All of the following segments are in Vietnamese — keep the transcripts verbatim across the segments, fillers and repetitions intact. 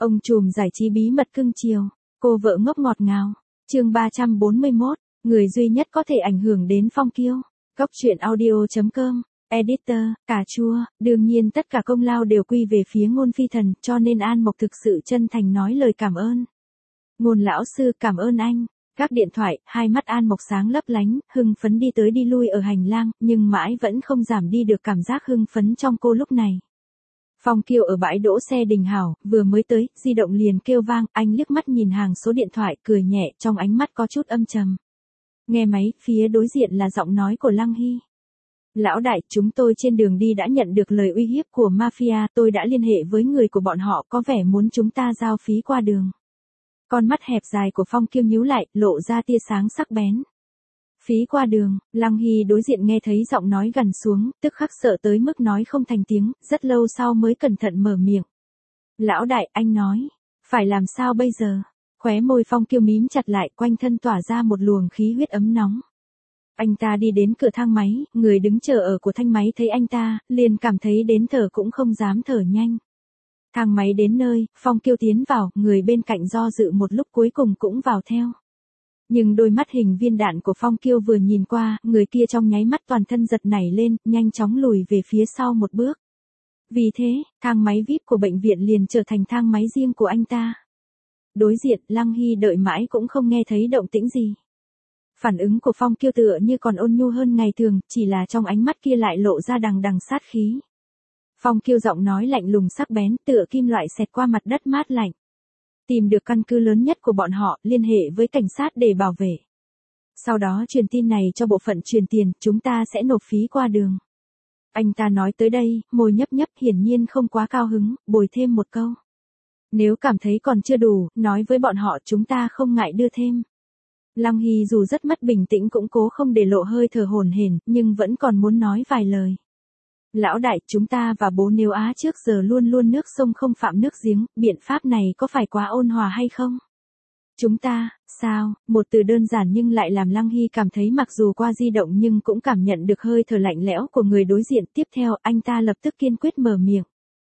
Ông trùm giải trí bí mật cưng chiều, cô vợ ngốc ngọt ngào. Chương ba trăm bốn mươi mốt, người duy nhất có thể ảnh hưởng đến Phong Kiêu. Góc truyện audio chấm com, editor, cà chua, đương nhiên tất cả công lao đều quy về phía Ngôn Phi Thần, cho nên An Mộc thực sự chân thành nói lời cảm ơn. Ngôn lão sư cảm ơn anh. Các điện thoại, hai mắt An Mộc sáng lấp lánh, hưng phấn đi tới đi lui ở hành lang, nhưng mãi vẫn không giảm đi được cảm giác hưng phấn trong cô lúc này. Phong Kiêu ở bãi đỗ xe Đình Hảo, vừa mới tới, di động liền kêu vang, anh liếc mắt nhìn hàng số điện thoại, cười nhẹ, trong ánh mắt có chút âm trầm. Nghe máy, phía đối diện là giọng nói của Lăng Hy. Lão đại, chúng tôi trên đường đi đã nhận được lời uy hiếp của mafia, tôi đã liên hệ với người của bọn họ, có vẻ muốn chúng ta giao phí qua đường. Con mắt hẹp dài của Phong Kiêu nhíu lại, lộ ra tia sáng sắc bén. Phí qua đường, Lăng Hy đối diện nghe thấy giọng nói gần xuống, tức khắc sợ tới mức nói không thành tiếng, rất lâu sau mới cẩn thận mở miệng. Lão đại, anh nói, phải làm sao bây giờ? Khóe môi Phong Kiêu mím chặt lại, quanh thân tỏa ra một luồng khí huyết ấm nóng. Anh ta đi đến cửa thang máy, người đứng chờ ở của thang máy thấy anh ta, liền cảm thấy đến thở cũng không dám thở nhanh. Thang máy đến nơi, Phong Kiêu tiến vào, người bên cạnh do dự một lúc cuối cùng cũng vào theo. Nhưng đôi mắt hình viên đạn của Phong Kiêu vừa nhìn qua, người kia trong nháy mắt toàn thân giật nảy lên, nhanh chóng lùi về phía sau một bước. Vì thế, thang máy vi ai pi của bệnh viện liền trở thành thang máy riêng của anh ta. Đối diện, Lăng Hy đợi mãi cũng không nghe thấy động tĩnh gì. Phản ứng của Phong Kiêu tựa như còn ôn nhu hơn ngày thường, chỉ là trong ánh mắt kia lại lộ ra đằng đằng sát khí. Phong Kiêu giọng nói lạnh lùng sắc bén, tựa kim loại xẹt qua mặt đất mát lạnh. Tìm được căn cứ lớn nhất của bọn họ, liên hệ với cảnh sát để bảo vệ. Sau đó truyền tin này cho bộ phận truyền tiền, chúng ta sẽ nộp phí qua đường. Anh ta nói tới đây, môi nhấp nhấp, hiển nhiên không quá cao hứng, bồi thêm một câu. Nếu cảm thấy còn chưa đủ, nói với bọn họ chúng ta không ngại đưa thêm. Lăng Hy dù rất mất bình tĩnh cũng cố không để lộ hơi thở hổn hển, nhưng vẫn còn muốn nói vài lời. Lão đại, chúng ta và bố Nếu Á trước giờ luôn luôn nước sông không phạm nước giếng, biện pháp này có phải quá ôn hòa hay không? Chúng ta, sao, một từ đơn giản nhưng lại làm Lăng Hy cảm thấy mặc dù qua di động nhưng cũng cảm nhận được hơi thở lạnh lẽo của người đối diện. Tiếp theo, anh ta lập tức kiên quyết mở miệng.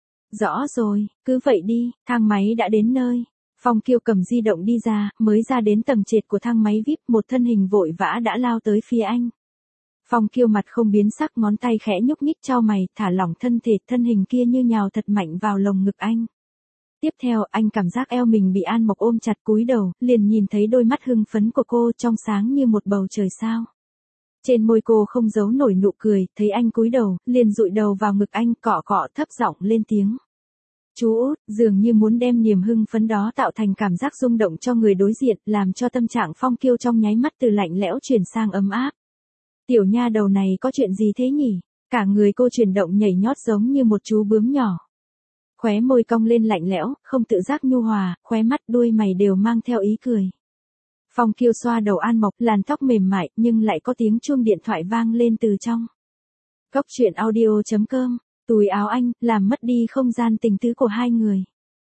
Rõ rồi, cứ vậy đi, thang máy đã đến nơi. Phong Kiêu cầm di động đi ra, mới ra đến tầng trệt của thang máy vi ai pi, một thân hình vội vã đã lao tới phía anh. Phong Kiêu mặt không biến sắc, ngón tay khẽ nhúc nhích chau mày, thả lỏng thân thể, thân hình kia như nhào thật mạnh vào lồng ngực anh. Tiếp theo, anh cảm giác eo mình bị An Mộc ôm chặt, cúi đầu, liền nhìn thấy đôi mắt hưng phấn của cô trong sáng như một bầu trời sao. Trên môi cô không giấu nổi nụ cười, thấy anh cúi đầu, liền dụi đầu vào ngực anh, cọ cọ thấp giọng lên tiếng. Chú út, dường như muốn đem niềm hưng phấn đó tạo thành cảm giác rung động cho người đối diện, làm cho tâm trạng Phong Kiêu trong nháy mắt từ lạnh lẽo chuyển sang ấm áp. Tiểu nha đầu này có chuyện gì thế nhỉ? Cả người cô chuyển động nhảy nhót giống như một chú bướm nhỏ. Khóe môi cong lên lạnh lẽo, không tự giác nhu hòa, khóe mắt đuôi mày đều mang theo ý cười. Phong Kiêu xoa đầu An Mộc, làn tóc mềm mại, nhưng lại có tiếng chuông điện thoại vang lên từ trong. Góc truyện audio chấm com, túi áo anh, làm mất đi không gian tình tứ của hai người.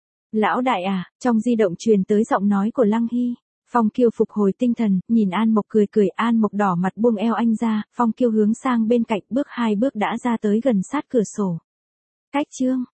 Lão đại à, trong di động truyền tới giọng nói của Lăng Hy. Phong Kiêu phục hồi tinh thần, nhìn An Mộc cười cười, An Mộc đỏ mặt buông eo anh ra, Phong Kiêu hướng sang bên cạnh, bước hai bước đã ra tới gần sát cửa sổ. Cách chương.